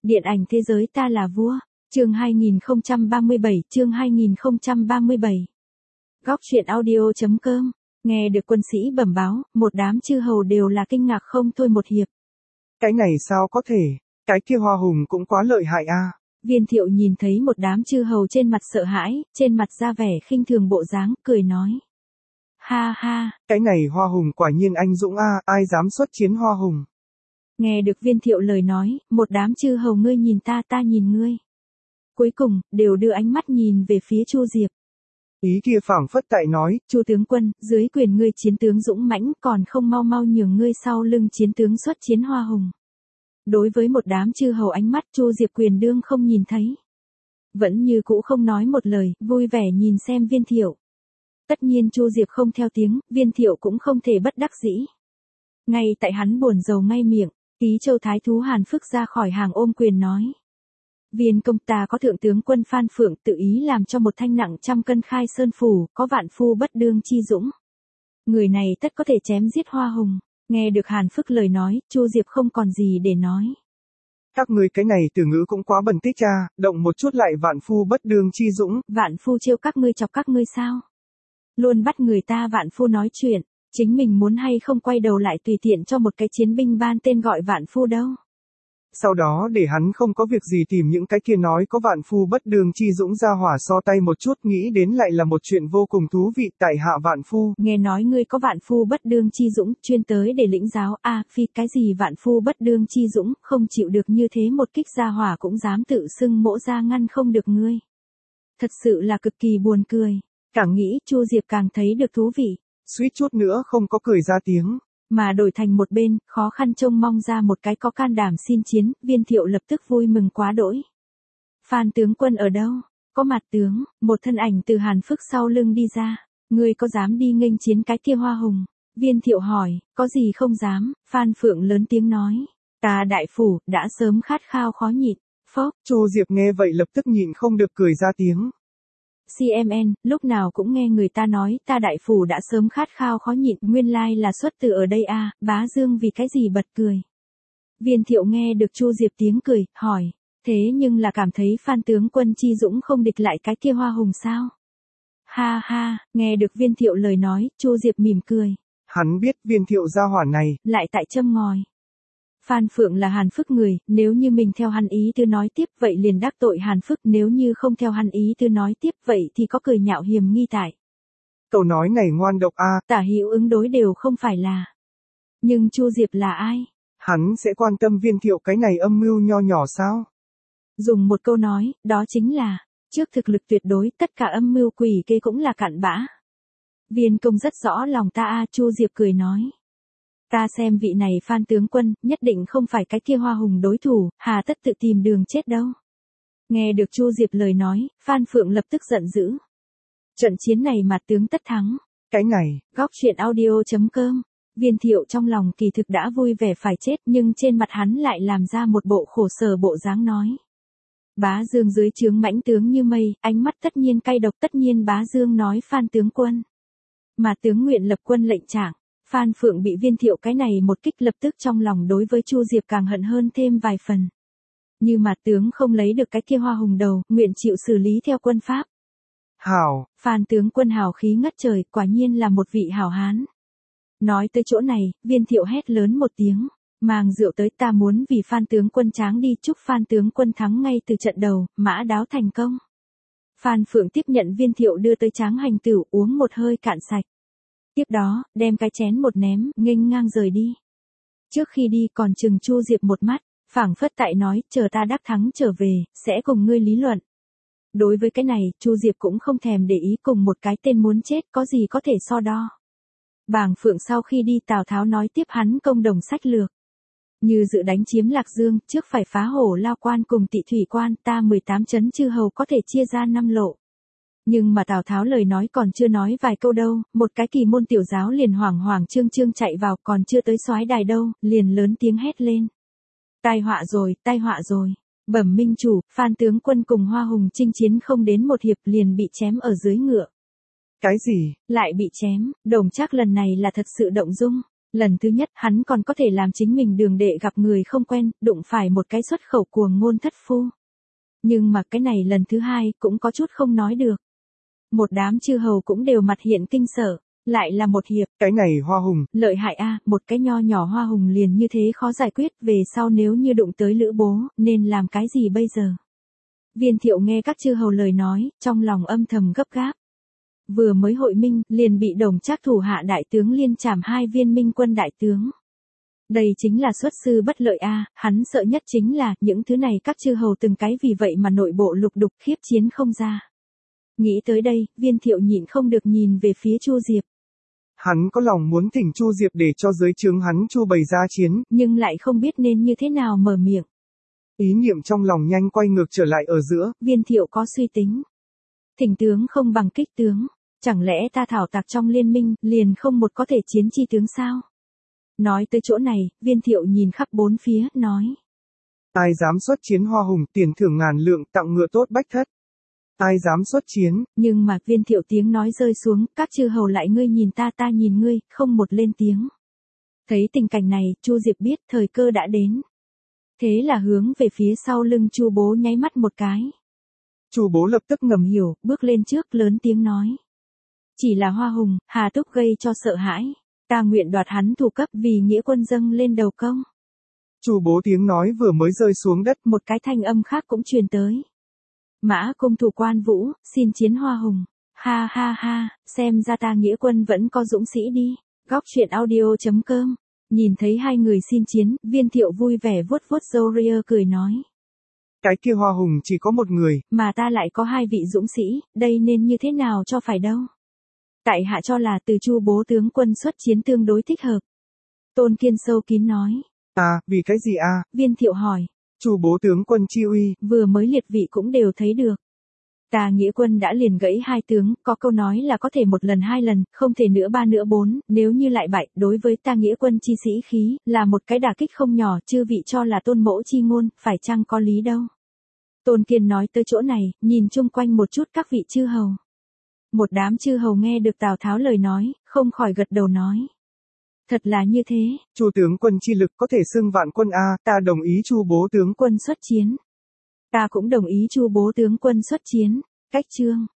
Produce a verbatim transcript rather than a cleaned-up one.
Điện ảnh thế giới ta là vua. Chương hai nghìn không trăm ba mươi bảy, chương hai nghìn không trăm ba mươi bảy. Góc truyện audio chấm com. Nghe được quân sĩ bẩm báo, một đám chư hầu đều là kinh ngạc không thôi một hiệp. Cái này sao có thể, cái kia Hoa Hùng cũng quá lợi hại a. Viên Thiệu nhìn thấy một đám chư hầu trên mặt sợ hãi, trên mặt ra vẻ khinh thường bộ dáng, cười nói. Ha ha. Cái này Hoa Hùng quả nhiên anh dũng a, ai dám xuất chiến Hoa Hùng. Nghe được Viên Thiệu lời nói, một đám chư hầu ngươi nhìn ta ta nhìn ngươi. Cuối cùng, đều đưa ánh mắt nhìn về phía Chu Diệp. Ý kia phảng phất tại nói, Chu tướng quân, dưới quyền ngươi chiến tướng dũng mãnh còn không mau mau nhường ngươi sau lưng chiến tướng xuất chiến Hoa Hùng. Đối với một đám chư hầu ánh mắt Chu Diệp quyền đương không nhìn thấy. Vẫn như cũ không nói một lời, vui vẻ nhìn xem Viên Thiệu. Tất nhiên Chu Diệp không theo tiếng, Viên Thiệu cũng không thể bất đắc dĩ. Ngay tại hắn buồn rầu ngay miệng, Ký Châu Thái thú Hàn Phức ra khỏi hàng ôm quyền nói. Viên công ta có thượng tướng quân Phan Phượng tự ý làm cho một thanh nặng trăm cân khai sơn phủ, có vạn phu bất đương chi dũng. Người này tất có thể chém giết Hoa Hùng. Nghe được Hàn Phức lời nói, Chu Diệp không còn gì để nói. Các ngươi cái này từ ngữ cũng quá bẩn tích cha, động một chút lại vạn phu bất đương chi dũng. Vạn phu trêu các ngươi chọc các ngươi sao? Luôn bắt người ta vạn phu nói chuyện, chính mình muốn hay không quay đầu lại tùy tiện cho một cái chiến binh ban tên gọi vạn phu đâu. Sau đó để hắn không có việc gì tìm những cái kia nói có vạn phu bất đương chi dũng ra hỏa so tay một chút, nghĩ đến lại là một chuyện vô cùng thú vị. Tại hạ vạn phu. Nghe nói ngươi có vạn phu bất đương chi dũng, chuyên tới để lĩnh giáo, a phi cái gì vạn phu bất đương chi dũng, không chịu được như thế một kích ra hỏa cũng dám tự xưng mỗ ra ngăn không được ngươi. Thật sự là cực kỳ buồn cười. Càng nghĩ Chu Diệp càng thấy được thú vị. Suýt chút nữa không có cười ra tiếng. Mà đổi thành một bên, khó khăn trông mong ra một cái có can đảm xin chiến, Viên Thiệu lập tức vui mừng quá đỗi. Phan tướng quân ở đâu? Có mặt tướng, một thân ảnh từ Hàn Phức sau lưng đi ra. Ngươi có dám đi nghênh chiến cái kia Hoa Hùng? Viên Thiệu hỏi, có gì không dám? Phan Phượng lớn tiếng nói. Ta đại phủ, đã sớm khát khao khó nhịn. Phốc. Chu Diệp nghe vậy lập tức nhịn không được cười ra tiếng. xê em en, lúc nào cũng nghe người ta nói ta đại phủ đã sớm khát khao khó nhịn, nguyên lai là xuất từ ở đây a. À, bá Dương vì cái gì bật cười. Viên Thiệu nghe được Chu Diệp tiếng cười, hỏi, thế nhưng là cảm thấy Phan tướng quân chi dũng không địch lại cái kia Hoa Hùng sao? Ha ha, nghe được Viên Thiệu lời nói, Chu Diệp mỉm cười. Hắn biết Viên Thiệu gia hỏa này, lại tại châm ngòi. Phan Phượng là Hàn Phức người, nếu như mình theo hắn ý tư nói tiếp vậy liền đắc tội Hàn Phức, nếu như không theo hắn ý tư nói tiếp vậy thì có cười nhạo hiềm nghi tại. Câu nói này ngoan độc a. À. Tả hữu ứng đối đều không phải là. Nhưng Chu Diệp là ai? Hắn sẽ quan tâm Viên Thiệu cái này âm mưu nho nhỏ sao? Dùng một câu nói, đó chính là, trước thực lực tuyệt đối tất cả âm mưu quỷ kế cũng là cặn bã. Viên công rất rõ lòng ta a. Chu Diệp cười nói. Ta xem vị này Phan tướng quân, nhất định không phải cái kia Hoa Hùng đối thủ, hà tất tự tìm đường chết đâu. Nghe được Chu Diệp lời nói, Phan Phượng lập tức giận dữ. Trận chiến này mà tướng tất thắng. Cái này, góc truyện audio chấm com. Viên Thiệu trong lòng kỳ thực đã vui vẻ phải chết nhưng trên mặt hắn lại làm ra một bộ khổ sở bộ dáng nói. Bá Dương dưới trướng mãnh tướng như mây, ánh mắt tất nhiên cay độc, tất nhiên Bá Dương nói Phan tướng quân. Mà tướng nguyện lập quân lệnh trạng. Phan Phượng bị Viên Thiệu cái này một kích lập tức trong lòng đối với Chu Diệp càng hận hơn thêm vài phần. Như mà tướng không lấy được cái kia Hoa Hùng đầu, nguyện chịu xử lý theo quân pháp. Hảo. Phan tướng quân hào khí ngất trời, quả nhiên là một vị hảo hán. Nói tới chỗ này, Viên Thiệu hét lớn một tiếng, mang rượu tới, ta muốn vì Phan tướng quân tráng đi, chúc Phan tướng quân thắng ngay từ trận đầu, mã đáo thành công. Phan Phượng tiếp nhận Viên Thiệu đưa tới tráng hành tửu, uống một hơi cạn sạch. Tiếp đó, đem cái chén một ném, nghênh ngang rời đi. Trước khi đi còn chừng Chu Diệp một mắt, phảng phất tại nói, chờ ta đắc thắng trở về, sẽ cùng ngươi lý luận. Đối với cái này, Chu Diệp cũng không thèm để ý, cùng một cái tên muốn chết có gì có thể so đo. Bàng Phượng sau khi đi Tào Tháo nói tiếp hắn công đồng sách lược. Như dự đánh chiếm Lạc Dương, trước phải phá Hổ Lao Quan cùng Tị Thủy Quan, ta mười tám trấn chư hầu có thể chia ra năm lộ. Nhưng mà Tào Tháo lời nói còn chưa nói vài câu đâu, một cái kỳ môn tiểu giáo liền hoảng hoảng trương trương chạy vào, còn chưa tới soái đài đâu, liền lớn tiếng hét lên. Tai họa rồi, tai họa rồi. Bẩm minh chủ, Phan tướng quân cùng Hoa Hùng chinh chiến không đến một hiệp liền bị chém ở dưới ngựa. Cái gì? Lại bị chém, Đồng Trác lần này là thật sự động dung. Lần thứ nhất, hắn còn có thể làm chính mình đường đệ gặp người không quen, đụng phải một cái xuất khẩu cuồng ngôn thất phu. Nhưng mà cái này lần thứ hai, cũng có chút không nói được. Một đám chư hầu cũng đều mặt hiện kinh sợ, lại là một hiệp. Cái này Hoa Hùng, lợi hại a, một cái nho nhỏ Hoa Hùng liền như thế khó giải quyết, về sau nếu như đụng tới Lữ Bố, nên làm cái gì bây giờ? Viên Thiệu nghe các chư hầu lời nói, trong lòng âm thầm gấp gáp. Vừa mới hội minh, liền bị Đồng Trác thủ hạ đại tướng liên trảm hai viên minh quân đại tướng. Đây chính là xuất sư bất lợi a, hắn sợ nhất chính là những thứ này các chư hầu từng cái vì vậy mà nội bộ lục đục khiếp chiến không ra. Nghĩ tới đây, Viên Thiệu nhịn không được nhìn về phía Chu Diệp. Hắn có lòng muốn thỉnh Chu Diệp để cho dưới trướng hắn Chu bày ra chiến, nhưng lại không biết nên như thế nào mở miệng. Ý niệm trong lòng nhanh quay ngược trở lại ở giữa. Viên Thiệu có suy tính. Thỉnh tướng không bằng kích tướng. Chẳng lẽ ta thảo tạc trong liên minh, liền không một có thể chiến chi tướng sao? Nói tới chỗ này, Viên Thiệu nhìn khắp bốn phía, nói. Ai dám xuất chiến Hoa Hùng, tiền thưởng ngàn lượng, tặng ngựa tốt bách thất. Ai dám xuất chiến? Nhưng mà Viên Thiệu tiếng nói rơi xuống, các chư hầu lại ngươi nhìn ta ta nhìn ngươi, không một lên tiếng. Thấy tình cảnh này, Chu Diệp biết thời cơ đã đến. Thế là hướng về phía sau lưng Chu Bố nháy mắt một cái. Chu Bố lập tức ngầm hiểu, bước lên trước lớn tiếng nói. Chỉ là Hoa Hùng, hà túc gây cho sợ hãi. Ta nguyện đoạt hắn thủ cấp vì nghĩa quân dâng lên đầu công. Chu Bố tiếng nói vừa mới rơi xuống đất, một cái thanh âm khác cũng truyền tới. Mã cung thủ Quan Vũ, xin chiến Hoa Hùng. Ha ha ha, xem ra ta nghĩa quân vẫn có dũng sĩ đi. Góc truyện audio chấm com. Nhìn thấy hai người xin chiến, Viên Thiệu vui vẻ vuốt vuốt râu ria cười nói. Cái kia Hoa Hùng chỉ có một người, mà ta lại có hai vị dũng sĩ, đây nên như thế nào cho phải đâu. Tại hạ cho là từ Chu Bố tướng quân xuất chiến tương đối thích hợp. Tôn Kiên sâu kín nói. À, vì cái gì a? À? Viên Thiệu hỏi. Chu Bố tướng quân chi uy, vừa mới liệt vị cũng đều thấy được. Ta nghĩa quân đã liền gãy hai tướng, có câu nói là có thể một lần hai lần, không thể nữa ba nữa bốn, nếu như lại bại, đối với ta nghĩa quân chi sĩ khí, là một cái đả kích không nhỏ, chư vị cho là tôn mẫu chi ngôn, phải chăng có lý đâu. Tôn Kiên nói tới chỗ này, nhìn chung quanh một chút các vị chư hầu. Một đám chư hầu nghe được Tào Tháo lời nói, không khỏi gật đầu nói. Thật là như thế. Chu tướng quân chi lực có thể xưng vạn quân a, ta đồng ý Chu Bố tướng quân xuất chiến. Ta cũng đồng ý Chu Bố tướng quân xuất chiến. Cách chương